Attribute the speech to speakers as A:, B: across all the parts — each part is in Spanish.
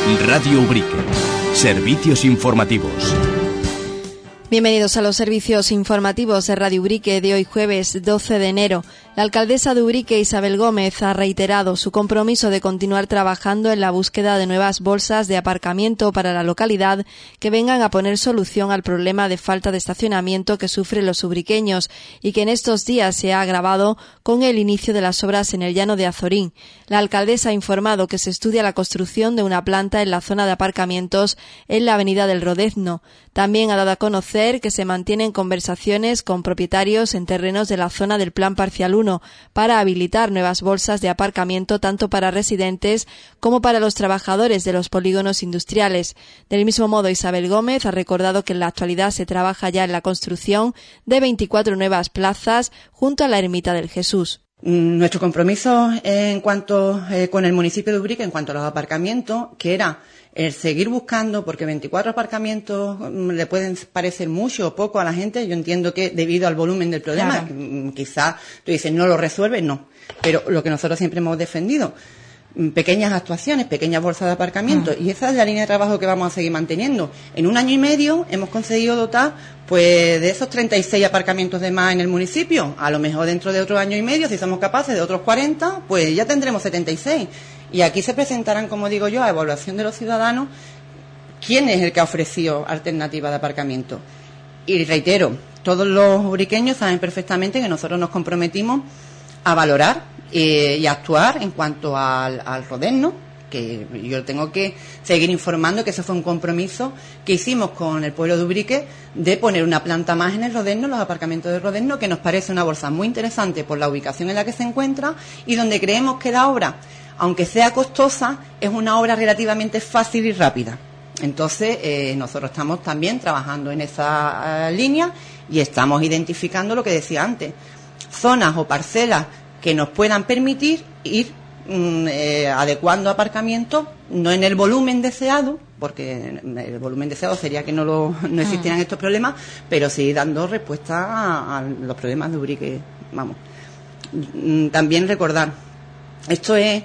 A: Radio Ubrique. Servicios informativos.
B: Bienvenidos a los servicios informativos de Radio Ubrique de hoy jueves 12 de enero. La alcaldesa de Ubrique, Isabel Gómez, ha reiterado su compromiso de continuar trabajando en la búsqueda de nuevas bolsas de aparcamiento para la localidad que vengan a poner solución al problema de falta de estacionamiento que sufren los ubriqueños y que en estos días se ha agravado con el inicio de las obras en el llano de Azorín. La alcaldesa ha informado que se estudia la construcción de una planta en la zona de aparcamientos en la avenida del Rodezno. También ha dado a conocer que se mantienen conversaciones con propietarios en terrenos de la zona del Plan Parcial 1 para habilitar nuevas bolsas de aparcamiento tanto para residentes como para los trabajadores de los polígonos industriales. Del mismo modo, Isabel Gómez ha recordado que en la actualidad se trabaja ya en la construcción de 24 nuevas plazas junto a la Ermita del Jesús.
C: Nuestro compromiso en cuanto con el municipio de Ubrique en cuanto a los aparcamientos, que era el seguir buscando, porque 24 aparcamientos le pueden parecer mucho o poco a la gente. Yo entiendo que debido al volumen del problema, claro, quizás tú dices no lo resuelve, no. Pero lo que nosotros siempre hemos defendido, pequeñas actuaciones, pequeñas bolsas de aparcamiento, y esa es la línea de trabajo que vamos a seguir manteniendo. En un año y medio hemos conseguido dotar pues de esos 36 aparcamientos de más en el municipio. A lo mejor dentro de otro año y medio, si somos capaces de otros 40, pues ya tendremos 76. Y aquí se presentarán, como digo yo, a evaluación de los ciudadanos quién es el que ha ofrecido alternativas de aparcamiento. Y reitero, todos los ubriqueños saben perfectamente que nosotros nos comprometimos a valorar y actuar en cuanto al Rodezno, que yo tengo que seguir informando que ese fue un compromiso que hicimos con el pueblo de Ubrique de poner una planta más en el Rodezno, los aparcamientos de Rodezno, que nos parece una bolsa muy interesante por la ubicación en la que se encuentra y donde creemos que la obra, aunque sea costosa, es una obra relativamente fácil y rápida. Entonces, nosotros estamos también trabajando en esa línea y estamos identificando lo que decía antes, zonas o parcelas que nos puedan permitir ir adecuando aparcamientos, no en el volumen deseado, porque el volumen deseado sería que no existieran estos problemas, pero sí dando respuesta a los problemas de Ubrique. Vamos. También recordar, esto es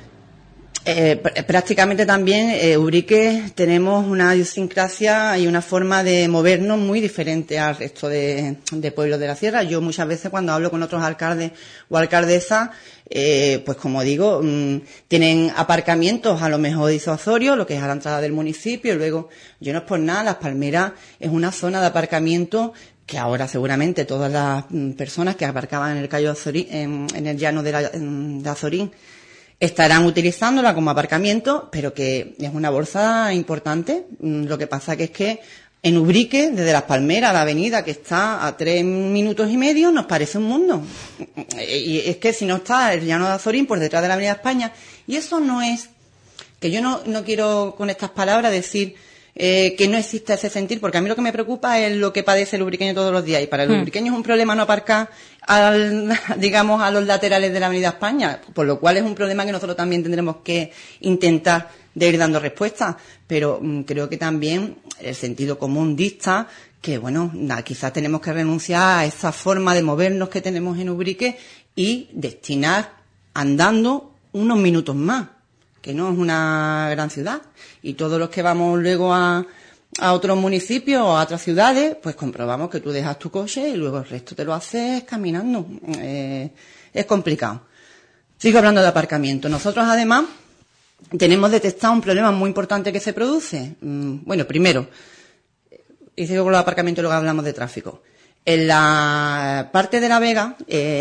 C: prácticamente también Ubrique tenemos una idiosincrasia y una forma de movernos muy diferente al resto de pueblos de la sierra. Yo muchas veces cuando hablo con otros alcaldes o alcaldesas, pues como digo, tienen aparcamientos a lo mejor disuasorios, lo que es a la entrada del municipio, y luego, yo no es por nada, Las Palmeras es una zona de aparcamiento que ahora seguramente todas las personas que aparcaban en el Cayo Azorín, en el llano de Azorín, estarán utilizándola como aparcamiento, pero que es una bolsa importante. Lo que pasa que es que en Ubrique, desde Las Palmeras, la avenida que está a 3 minutos y medio, nos parece un mundo. Y es que si no está el llano de Azorín por detrás de la Avenida España, y eso no es, que yo no quiero con estas palabras decir que no exista ese sentir, porque a mí lo que me preocupa es lo que padece el ubriqueño todos los días, y para el ubriqueño es un problema no aparcar digamos a los laterales de la Avenida España, por lo cual es un problema que nosotros también tendremos que intentar de ir dando respuesta, pero creo que también el sentido común dicta que, bueno, quizás tenemos que renunciar a esa forma de movernos que tenemos en Ubrique y destinar andando unos minutos más, que no es una gran ciudad, y todos los que vamos luego a otros municipios o a otras ciudades, pues comprobamos que tú dejas tu coche y luego el resto te lo haces caminando. Es complicado. Sigo hablando de aparcamiento. Nosotros, además, tenemos detectado un problema muy importante que se produce. Bueno, primero, y sigo con los aparcamientos y luego hablamos de tráfico. En la parte de La Vega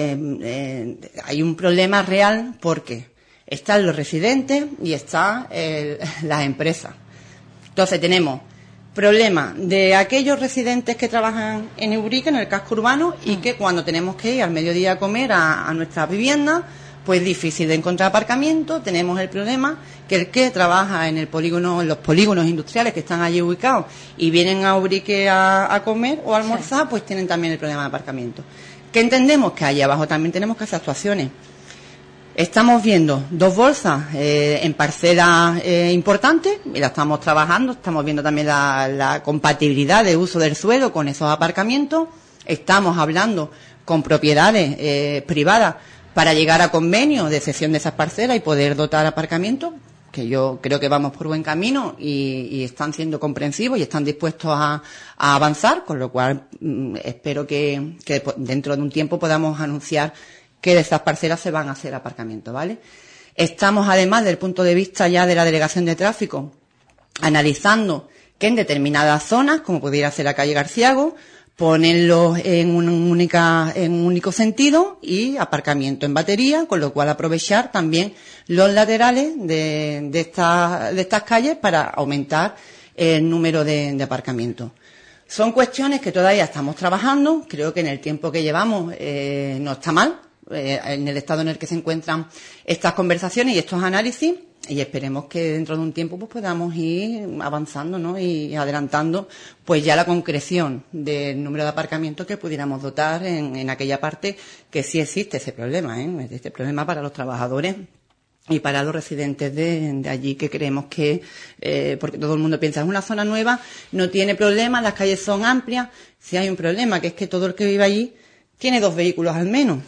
C: hay un problema real porque están los residentes y están las empresas. Entonces tenemos problema de aquellos residentes que trabajan en Ubrique, en el casco urbano, y que cuando tenemos que ir al mediodía a comer a nuestras viviendas, pues difícil de encontrar aparcamiento. Tenemos el problema que el que trabaja en el polígono, en los polígonos industriales que están allí ubicados y vienen a Ubrique a comer o a almorzar, pues tienen también el problema de aparcamiento. ¿Qué entendemos? Que allí abajo también tenemos que hacer actuaciones. Estamos viendo 2 bolsas en parcelas importantes y la estamos trabajando. Estamos viendo también la compatibilidad de uso del suelo con esos aparcamientos. Estamos hablando con propiedades privadas para llegar a convenios de cesión de esas parcelas y poder dotar aparcamientos, que yo creo que vamos por buen camino y están siendo comprensivos y están dispuestos a avanzar, con lo cual espero que dentro de un tiempo podamos anunciar que de esas parcelas se van a hacer aparcamientos, ¿vale? Estamos, además, desde el punto de vista ya de la Delegación de Tráfico, analizando que en determinadas zonas, como pudiera ser la calle Garciago, ponerlos en un único sentido y aparcamiento en batería, con lo cual aprovechar también los laterales de estas calles para aumentar el número de aparcamientos. Son cuestiones que todavía estamos trabajando. Creo que en el tiempo que llevamos no está mal, en el estado en el que se encuentran estas conversaciones y estos análisis. Y esperemos que dentro de un tiempo pues podamos ir avanzando, ¿no? Y adelantando pues ya la concreción del número de aparcamientos que pudiéramos dotar en aquella parte que sí existe ese problema, este problema para los trabajadores y para los residentes de allí, que creemos que, porque todo el mundo piensa, es una zona nueva, no tiene problema, las calles son amplias. Sí hay un problema, que es que todo el que vive allí tiene 2 vehículos al menos.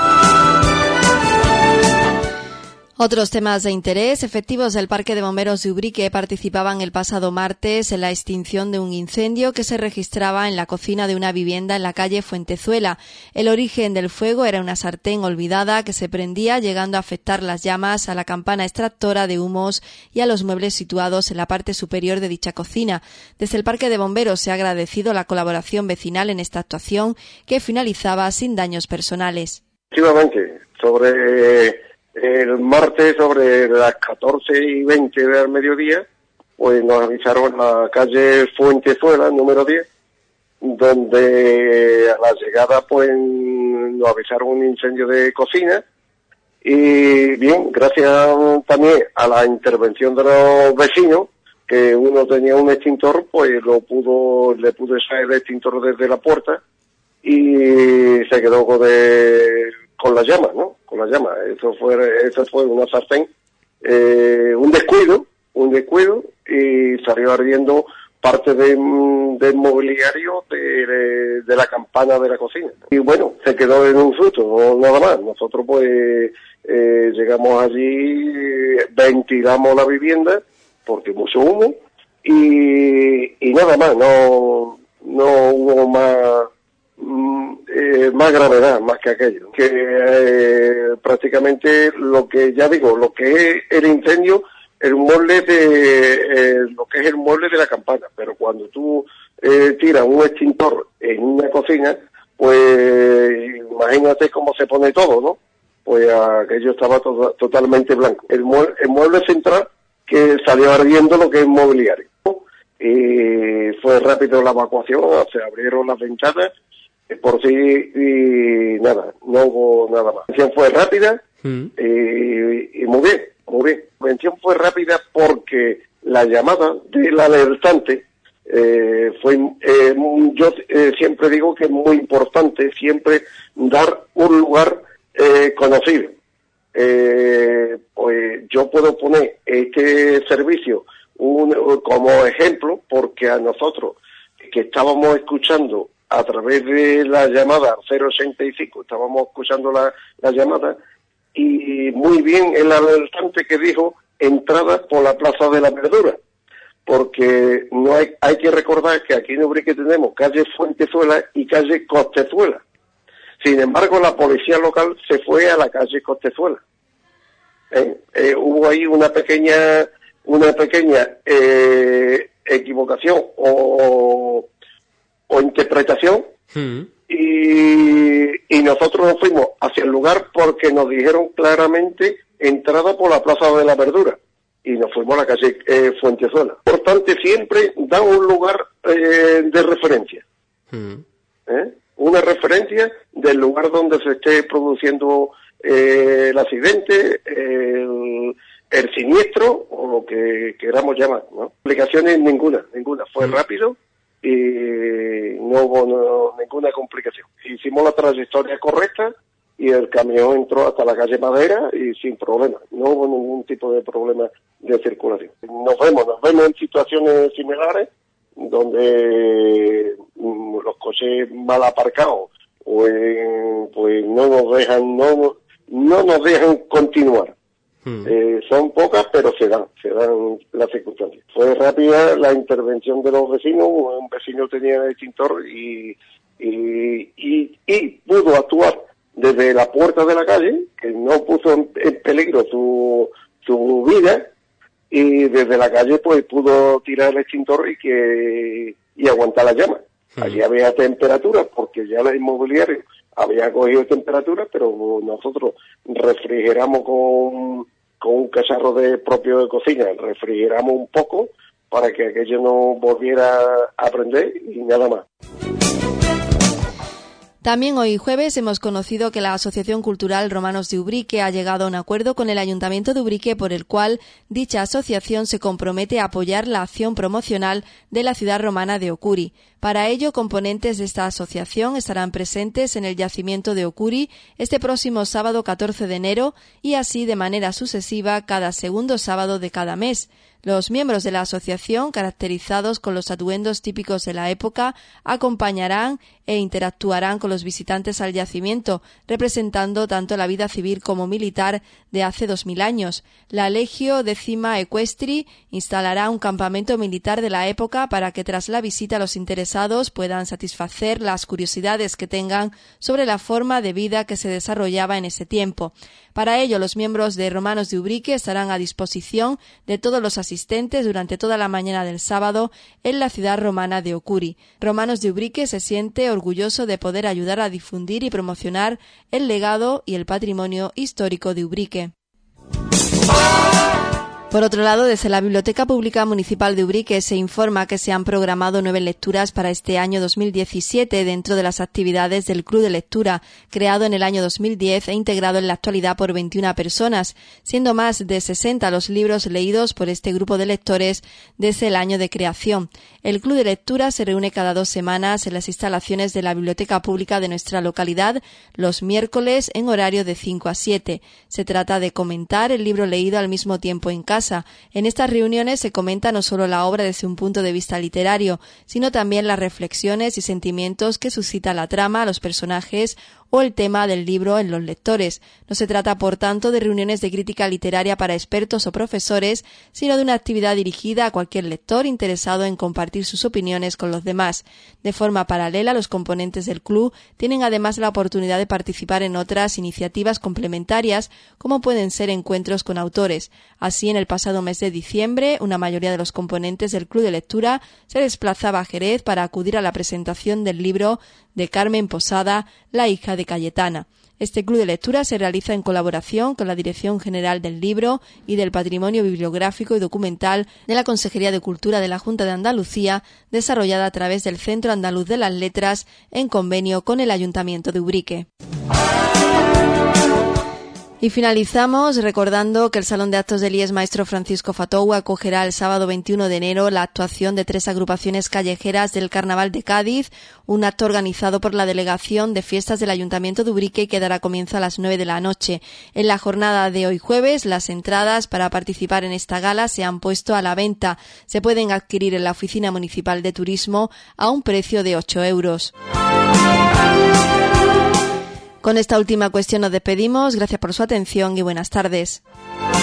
B: Otros temas de interés. Efectivos del Parque de Bomberos de Ubrique participaban el pasado martes en la extinción de un incendio que se registraba en la cocina de una vivienda en la calle Fuentezuela. El origen del fuego era una sartén olvidada que se prendía, llegando a afectar las llamas a la campana extractora de humos y a los muebles situados en la parte superior de dicha cocina. Desde el Parque de Bomberos se ha agradecido la colaboración vecinal en esta actuación, que finalizaba sin daños personales.
D: Efectivamente, sobre el martes, sobre las 14:20 del mediodía, pues nos avisaron en la calle Fuentezuela, número 10, donde a la llegada pues nos avisaron un incendio de cocina. Y bien, gracias también a la intervención de los vecinos, que uno tenía un extintor, pues le pudo sacar el extintor desde la puerta y se quedó con la llama, ¿no? Con la llama. Eso fue una sartén, un descuido y salió ardiendo parte del mobiliario de la campana de la cocina. Y bueno, se quedó en un susto, no nada más. Nosotros pues llegamos allí, ventilamos la vivienda porque mucho humo y nada más, no hubo más gravedad más que aquello, que prácticamente lo que es el incendio, lo que es el mueble de la campana, pero cuando tú tiras un extintor en una cocina, pues imagínate cómo se pone todo, ¿no? Pues aquello estaba totalmente blanco. El mueble central que salió ardiendo lo que es mobiliario. Y fue rápido la evacuación, se abrieron las ventanas, por sí, y nada, no hubo nada más. La intervención fue rápida y muy bien. La intervención fue rápida porque la llamada del alertante yo siempre digo que es muy importante siempre dar un lugar conocido. Pues yo puedo poner este servicio como ejemplo porque a nosotros que estábamos escuchando a través de la llamada 085, estábamos escuchando la llamada y muy bien el alertante que dijo entrada por la Plaza de la Verdura, porque no hay que recordar que aquí en Ubrique tenemos calle Fuentezuela y calle Costezuela. Sin embargo, la policía local se fue a la calle Costezuela. Hubo ahí una pequeña equivocación o interpretación y nosotros nos fuimos hacia el lugar porque nos dijeron claramente entrada por la Plaza de la Verdura y nos fuimos a la calle Fuentezuela. Importante siempre dar un lugar de referencia, una referencia del lugar donde se esté produciendo el accidente, el siniestro o lo que queramos llamar, ¿no? Complicaciones ninguna, fue rápido y no hubo ninguna complicación. Hicimos la trayectoria correcta y el camión entró hasta la calle Madera y sin problema, no hubo ningún tipo de problema de circulación. Nos vemos en situaciones similares donde los coches mal aparcados pues no nos dejan continuar. Son pocas, pero se dan las circunstancias. Fue rápida la intervención de los vecinos, un vecino tenía extintor y pudo actuar desde la puerta de la calle, que no puso en peligro su vida, y desde la calle pues pudo tirar el extintor y aguantar la llama. Allí había temperatura, porque ya la inmobiliaria había cogido temperatura, pero nosotros refrigeramos con un cacharro propio de cocina, refrigeramos un poco para que aquello no volviera a prender y nada más.
B: También hoy jueves hemos conocido que la Asociación Cultural Romanos de Ubrique ha llegado a un acuerdo con el Ayuntamiento de Ubrique por el cual dicha asociación se compromete a apoyar la acción promocional de la ciudad romana de Ocuri. Para ello, componentes de esta asociación estarán presentes en el yacimiento de Ocuri este próximo sábado 14 de enero y así de manera sucesiva cada segundo sábado de cada mes. Los miembros de la asociación, caracterizados con los atuendos típicos de la época, acompañarán e interactuarán con los visitantes al yacimiento, representando tanto la vida civil como militar de hace 2000 años. La Legio X Equestri instalará un campamento militar de la época para que tras la visita los interesados puedan satisfacer las curiosidades que tengan sobre la forma de vida que se desarrollaba en ese tiempo. Para ello, los miembros de Romanos de Ubrique estarán a disposición de todos los asistentes durante toda la mañana del sábado en la ciudad romana de Ocuri. Romanos de Ubrique se siente orgulloso de poder ayudar a difundir y promocionar el legado y el patrimonio histórico de Ubrique. Por otro lado, desde la Biblioteca Pública Municipal de Ubrique se informa que se han programado 9 lecturas para este año 2017 dentro de las actividades del Club de Lectura, creado en el año 2010 e integrado en la actualidad por 21 personas, siendo más de 60 los libros leídos por este grupo de lectores desde el año de creación. El Club de Lectura se reúne cada 2 semanas en las instalaciones de la Biblioteca Pública de nuestra localidad, los miércoles en horario de 5 a 7. Se trata de comentar el libro leído al mismo tiempo en casa. En estas reuniones se comenta no solo la obra desde un punto de vista literario, sino también las reflexiones y sentimientos que suscita la trama, los personajes o el tema del libro en los lectores. No se trata, por tanto, de reuniones de crítica literaria para expertos o profesores, sino de una actividad dirigida a cualquier lector interesado en compartir sus opiniones con los demás. De forma paralela, los componentes del club tienen además la oportunidad de participar en otras iniciativas complementarias, como pueden ser encuentros con autores. Así, en el pasado mes de diciembre, una mayoría de los componentes del club de lectura se desplazaba a Jerez para acudir a la presentación del libro de Carmen Posada, la hija de Cayetana. Este club de lectura se realiza en colaboración con la Dirección General del Libro y del Patrimonio Bibliográfico y Documental de la Consejería de Cultura de la Junta de Andalucía, desarrollada a través del Centro Andaluz de las Letras en convenio con el Ayuntamiento de Ubrique. Y finalizamos recordando que el Salón de Actos del IES Maestro Francisco Fatou acogerá el sábado 21 de enero la actuación de 3 agrupaciones callejeras del Carnaval de Cádiz, un acto organizado por la Delegación de Fiestas del Ayuntamiento de Ubrique que dará comienzo a las 9 de la noche. En la jornada de hoy jueves, las entradas para participar en esta gala se han puesto a la venta. Se pueden adquirir en la Oficina Municipal de Turismo a un precio de 8 euros. Con esta última cuestión nos despedimos. Gracias por su atención y buenas tardes.